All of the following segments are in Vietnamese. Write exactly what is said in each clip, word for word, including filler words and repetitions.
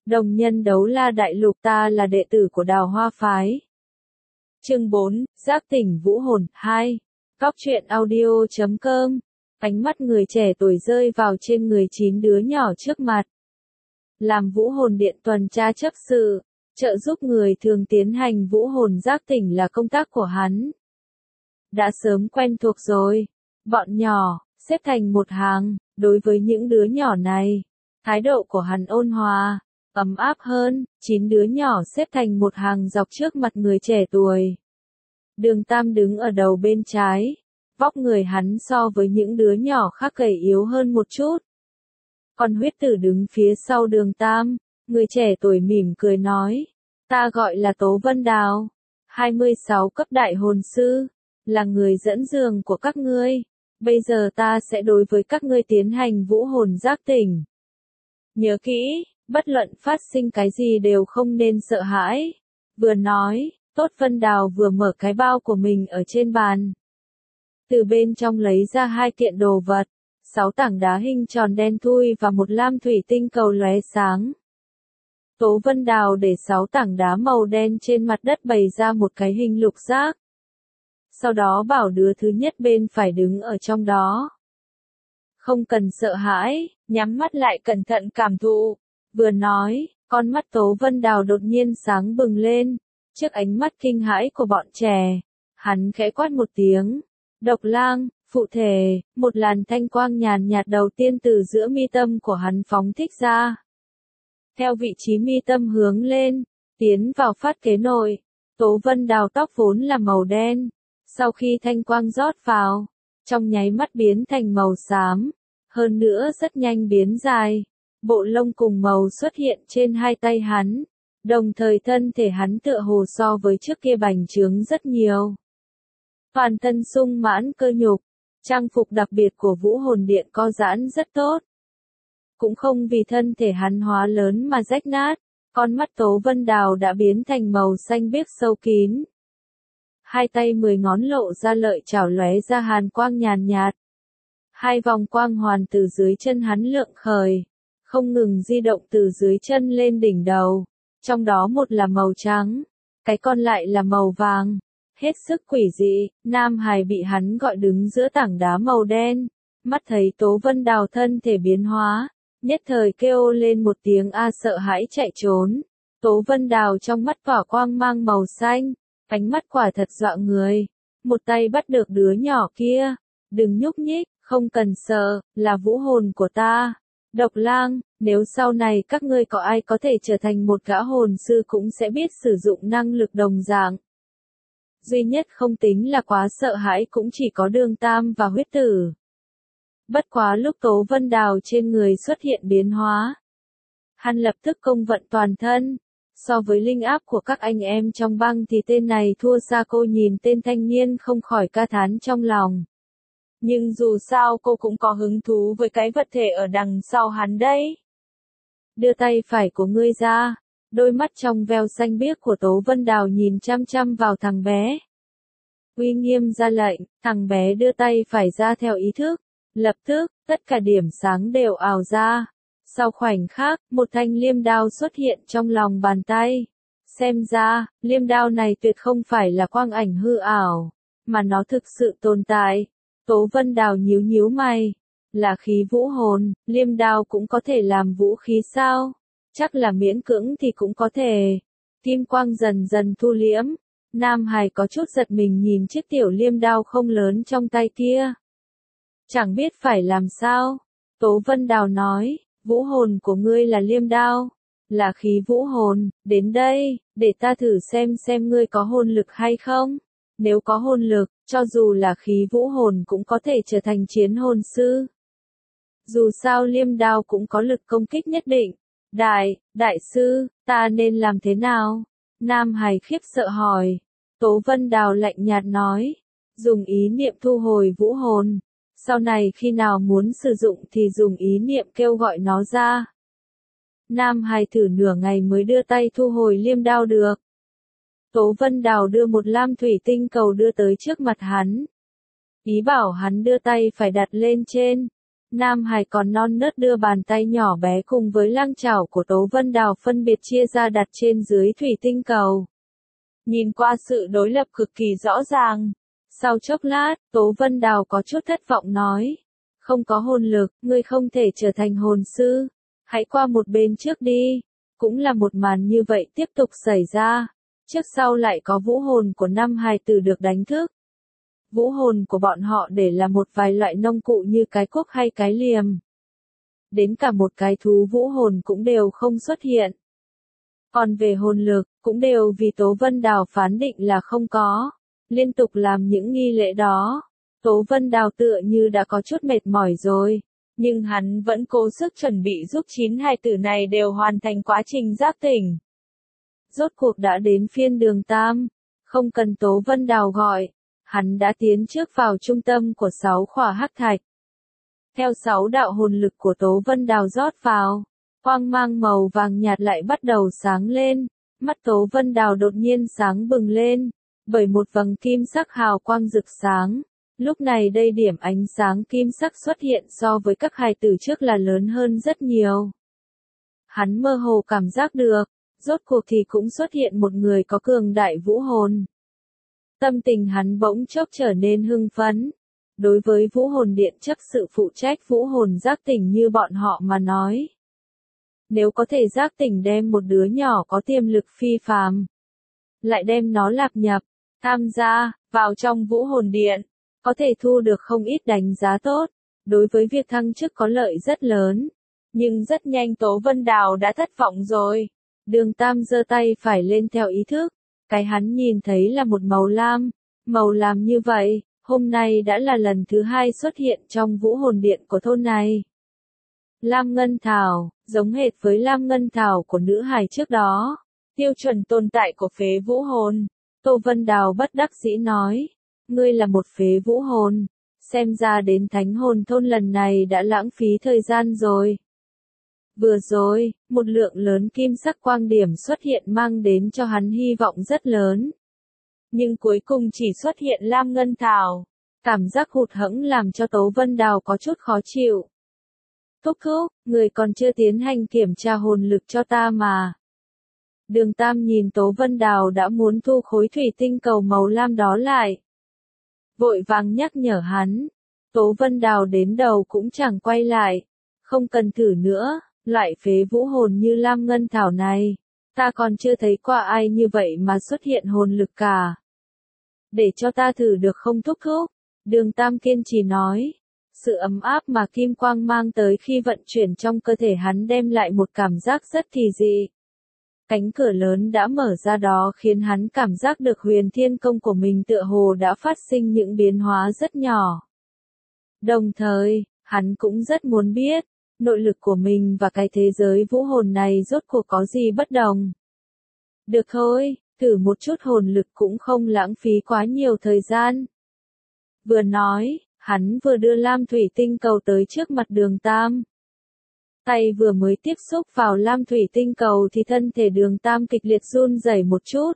Đồng nhân đấu la đại lục, ta là đệ tử của Đào Hoa Phái. Chương bốn, Giác tỉnh vũ hồn, hai. Góc truyện audio chấm com. Ánh mắt người trẻ tuổi rơi vào trên người chín đứa nhỏ trước mặt. Làm vũ hồn điện tuần tra chấp sự, trợ giúp người thường tiến hành vũ hồn giác tỉnh là công tác của hắn. Đã sớm quen thuộc rồi. Bọn nhỏ, xếp thành một hàng, đối với những đứa nhỏ này, thái độ của hắn ôn hòa, ấm áp hơn. Chín đứa nhỏ xếp thành một hàng dọc trước mặt người trẻ tuổi. Đường Tam đứng ở đầu bên trái, vóc người hắn so với những đứa nhỏ khác gầy yếu hơn một chút. Còn Huyết Tử đứng phía sau Đường Tam, người trẻ tuổi mỉm cười nói, ta gọi là Tố Vân Đào, hai mươi sáu cấp đại hồn sư, là người dẫn đường của các ngươi. Bây giờ ta sẽ đối với các ngươi tiến hành vũ hồn giác tỉnh. Nhớ kỹ, bất luận phát sinh cái gì đều không nên sợ hãi. Vừa nói, Tốt Vân Đào vừa mở cái bao của mình ở trên bàn. Từ bên trong lấy ra hai kiện đồ vật, sáu tảng đá hình tròn đen thui và một lam thủy tinh cầu lóe sáng. Tố Vân Đào để sáu tảng đá màu đen trên mặt đất bày ra một cái hình lục giác. Sau đó bảo đứa thứ nhất bên phải đứng ở trong đó. Không cần sợ hãi, nhắm mắt lại cẩn thận cảm thụ. Vừa nói, con mắt Tố Vân Đào đột nhiên sáng bừng lên. Trước ánh mắt kinh hãi của bọn trẻ, hắn khẽ quát một tiếng. Độc lang, phụ thể, một làn thanh quang nhàn nhạt đầu tiên từ giữa mi tâm của hắn phóng thích ra. Theo vị trí mi tâm hướng lên, tiến vào phát kế nội. Tố Vân Đào tóc vốn là màu đen. Sau khi thanh quang rót vào, trong nháy mắt biến thành màu xám, hơn nữa rất nhanh biến dài. Bộ lông cùng màu xuất hiện trên hai tay hắn, đồng thời thân thể hắn tựa hồ so với trước kia bành trướng rất nhiều. Toàn thân sung mãn cơ nhục, trang phục đặc biệt của vũ hồn điện co giãn rất tốt. Cũng không vì thân thể hắn hóa lớn mà rách nát, con mắt Tố Vân Đào đã biến thành màu xanh biếc sâu kín. Hai tay mười ngón lộ ra lợi chảo lóe ra hàn quang nhàn nhạt. Hai vòng quang hoàn từ dưới chân hắn lượng khởi, không ngừng di động từ dưới chân lên đỉnh đầu. Trong đó một là màu trắng, cái còn lại là màu vàng. Hết sức quỷ dị, Nam Hải bị hắn gọi đứng giữa tảng đá màu đen. Mắt thấy Tố Vân Đào thân thể biến hóa, nhất thời kêu lên một tiếng a sợ hãi chạy trốn. Tố Vân Đào trong mắt tỏa quang mang màu xanh, ánh mắt quả thật dọa người. Một tay bắt được đứa nhỏ kia, đừng nhúc nhích, không cần sợ, là vũ hồn của ta. Độc lang, nếu sau này các ngươi có ai có thể trở thành một gã hồn sư cũng sẽ biết sử dụng năng lực đồng dạng. Duy nhất không tính là quá sợ hãi cũng chỉ có Đường Tam và Huyết Tử. Bất quá lúc Tố Vân Đào trên người xuất hiện biến hóa, hắn lập tức công vận toàn thân. So với linh áp của các anh em trong băng thì tên này thua xa. Cô nhìn tên thanh niên không khỏi ca thán trong lòng. Nhưng dù sao cô cũng có hứng thú với cái vật thể ở đằng sau hắn đấy. Đưa tay phải của ngươi ra. Đôi mắt trong veo xanh biếc của Tố Vân Đào nhìn chăm chăm vào thằng bé. Uy nghiêm ra lệnh, thằng bé đưa tay phải ra theo ý thức. Lập tức, tất cả điểm sáng đều ào ra. Sau khoảnh khắc, một thanh liêm đao xuất hiện trong lòng bàn tay. Xem ra, liêm đao này tuyệt không phải là quang ảnh hư ảo, mà nó thực sự tồn tại. Tố Vân Đào nhíu nhíu mày. Là khí vũ hồn, liêm đao cũng có thể làm vũ khí sao? Chắc là miễn cưỡng thì cũng có thể. Kim quang dần dần thu liễm. Nam Hải có chút giật mình nhìn chiếc tiểu liêm đao không lớn trong tay kia. Chẳng biết phải làm sao. Tố Vân Đào nói, vũ hồn của ngươi là liêm đao, là khí vũ hồn, đến đây, để ta thử xem xem ngươi có hồn lực hay không. Nếu có hồn lực, cho dù là khí vũ hồn cũng có thể trở thành chiến hồn sư. Dù sao liêm đao cũng có lực công kích nhất định. Đại, đại sư, ta nên làm thế nào? Nam Hải khiếp sợ hỏi. Tố Vân Đào lạnh nhạt nói, dùng ý niệm thu hồi vũ hồn. Sau này khi nào muốn sử dụng thì dùng ý niệm kêu gọi nó ra. Nam Hải thử nửa ngày mới đưa tay thu hồi liêm đao được. Tố Vân Đào đưa một lam thủy tinh cầu đưa tới trước mặt hắn. Ý bảo hắn đưa tay phải đặt lên trên. Nam Hải còn non nớt đưa bàn tay nhỏ bé cùng với lang chảo của Tố Vân Đào phân biệt chia ra đặt trên dưới thủy tinh cầu. Nhìn qua sự đối lập cực kỳ rõ ràng. Sau chốc lát, Tố Vân Đào có chút thất vọng nói. Không có hồn lực, ngươi không thể trở thành hồn sư. Hãy qua một bên trước đi. Cũng là một màn như vậy tiếp tục xảy ra. Trước sau lại có vũ hồn của năm hài tử được đánh thức. Vũ hồn của bọn họ để là một vài loại nông cụ như cái cuốc hay cái liềm. Đến cả một cái thú vũ hồn cũng đều không xuất hiện. Còn về hồn lực, cũng đều vì Tố Vân Đào phán định là không có. Liên tục làm những nghi lễ đó. Tố Vân Đào tựa như đã có chút mệt mỏi rồi. Nhưng hắn vẫn cố sức chuẩn bị giúp chín hài tử này đều hoàn thành quá trình giác tỉnh. Rốt cuộc đã đến phiên Đường Tam. Không cần Tố Vân Đào gọi. Hắn đã tiến trước vào trung tâm của sáu khỏa hắc thạch. Theo sáu đạo hồn lực của Tố Vân Đào rót vào, quang mang màu vàng nhạt lại bắt đầu sáng lên, mắt Tố Vân Đào đột nhiên sáng bừng lên, bởi một vầng kim sắc hào quang rực sáng. Lúc này đây điểm ánh sáng kim sắc xuất hiện so với các hài tử trước là lớn hơn rất nhiều. Hắn mơ hồ cảm giác được, rốt cuộc thì cũng xuất hiện một người có cường đại vũ hồn. Tâm tình hắn bỗng chốc trở nên hưng phấn. Đối với vũ hồn điện chấp sự phụ trách vũ hồn giác tỉnh như bọn họ mà nói. Nếu có thể giác tỉnh đem một đứa nhỏ có tiềm lực phi phàm, lại đem nó lạp nhập, tham gia, vào trong vũ hồn điện, có thể thu được không ít đánh giá tốt, đối với việc thăng chức có lợi rất lớn. Nhưng rất nhanh Tố Vân Đào đã thất vọng rồi. Đường Tam giơ tay phải lên theo ý thức. Cái hắn nhìn thấy là một màu lam. Màu lam như vậy, hôm nay đã là lần thứ hai xuất hiện trong vũ hồn điện của thôn này. Lam Ngân Thảo, giống hệt với Lam Ngân Thảo của nữ hài trước đó. Tiêu chuẩn tồn tại của phế vũ hồn. Tô Vân Đào bất đắc dĩ nói. Ngươi là một phế vũ hồn. Xem ra đến thánh hồn thôn lần này đã lãng phí thời gian rồi. Vừa rồi, một lượng lớn kim sắc quang điểm xuất hiện mang đến cho hắn hy vọng rất lớn. Nhưng cuối cùng chỉ xuất hiện Lam Ngân Thảo. Cảm giác hụt hẫng làm cho Tố Vân Đào có chút khó chịu. Thúc thúc, người còn chưa tiến hành kiểm tra hồn lực cho ta mà. Đường Tam nhìn Tố Vân Đào đã muốn thu khối thủy tinh cầu màu lam đó lại. Vội vàng nhắc nhở hắn. Tố Vân Đào đến đầu cũng chẳng quay lại. Không cần thử nữa, loại phế vũ hồn như Lam Ngân Thảo này. Ta còn chưa thấy qua ai như vậy mà xuất hiện hồn lực cả. Để cho ta thử được không thúc thúc? Đường Tam kiên trì nói. Sự ấm áp mà kim quang mang tới khi vận chuyển trong cơ thể hắn đem lại một cảm giác rất kỳ dị. Cánh cửa lớn đã mở ra đó khiến hắn cảm giác được huyền thiên công của mình tựa hồ đã phát sinh những biến hóa rất nhỏ. Đồng thời, hắn cũng rất muốn biết, nội lực của mình và cái thế giới vũ hồn này rốt cuộc có gì bất đồng. Được thôi, thử một chút hồn lực cũng không lãng phí quá nhiều thời gian. Vừa nói, hắn vừa đưa lam thủy tinh cầu tới trước mặt Đường Tam. Tay vừa mới tiếp xúc vào lam thủy tinh cầu thì thân thể Đường Tam kịch liệt run rẩy một chút.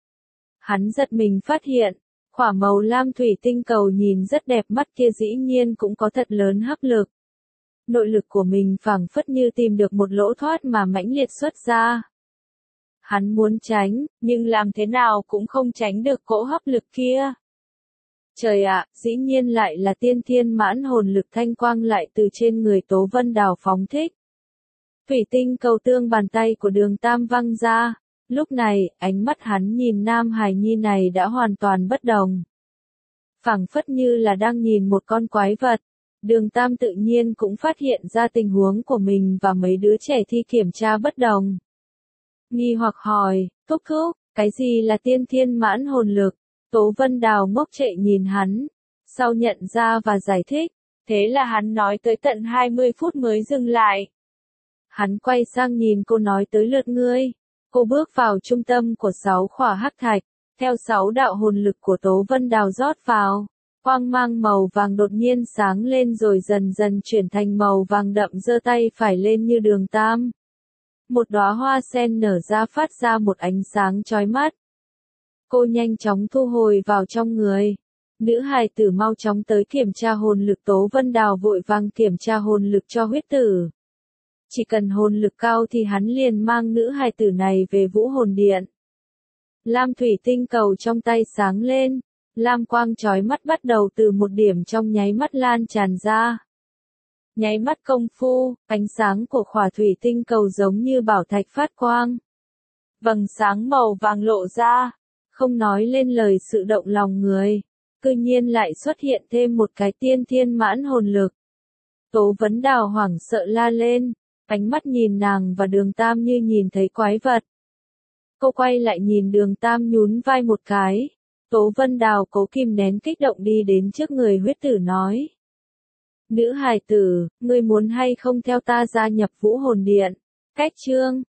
Hắn giật mình phát hiện, khỏa màu lam thủy tinh cầu nhìn rất đẹp mắt kia dĩ nhiên cũng có thật lớn hấp lực. Nội lực của mình phảng phất như tìm được một lỗ thoát mà mãnh liệt xuất ra. Hắn muốn tránh, nhưng làm thế nào cũng không tránh được cỗ hấp lực kia. Trời ạ, dĩ nhiên lại là tiên thiên mãn hồn lực thanh quang lại từ trên người Tố Vân Đào phóng thích. Thủy tinh cầu tương bàn tay của Đường Tam văng ra. Lúc này, ánh mắt hắn nhìn Nam Hải Nhi này đã hoàn toàn bất đồng. Phảng phất như là đang nhìn một con quái vật. Đường Tam tự nhiên cũng phát hiện ra tình huống của mình và mấy đứa trẻ thi kiểm tra bất đồng. Nghi hoặc hỏi, thúc thúc, cái gì là tiên thiên mãn hồn lực? Tố Vân Đào ngốc trệ nhìn hắn, sau nhận ra và giải thích, thế là hắn nói tới tận hai mươi phút mới dừng lại. Hắn quay sang nhìn cô nói tới lượt ngươi. Cô bước vào trung tâm của sáu khỏa hắc thạch, theo sáu đạo hồn lực của Tố Vân Đào rót vào. Quang mang màu vàng đột nhiên sáng lên rồi dần dần chuyển thành màu vàng đậm, giơ tay phải lên như Đường Tam. Một đóa hoa sen nở ra phát ra một ánh sáng chói mắt. Cô nhanh chóng thu hồi vào trong người. Nữ hài tử mau chóng tới kiểm tra hồn lực. Tố Vân Đào vội vàng kiểm tra hồn lực cho huyết tử. Chỉ cần hồn lực cao thì hắn liền mang nữ hài tử này về Vũ Hồn Điện. Lam thủy tinh cầu trong tay sáng lên, lam quang chói mắt bắt đầu từ một điểm trong nháy mắt lan tràn ra. Nháy mắt công phu, ánh sáng của khỏa thủy tinh cầu giống như bảo thạch phát quang. Vầng sáng màu vàng lộ ra, không nói lên lời sự động lòng người. Cư nhiên lại xuất hiện thêm một cái tiên thiên mãn hồn lực. Tố Vấn Đào hoảng sợ la lên, ánh mắt nhìn nàng và Đường Tam như nhìn thấy quái vật. Cô quay lại nhìn Đường Tam nhún vai một cái. Tố Vân Đào cố kìm nén kích động đi đến trước người huyết tử nói. Nữ hài tử, ngươi muốn hay không theo ta gia nhập Vũ Hồn Điện? Cách chương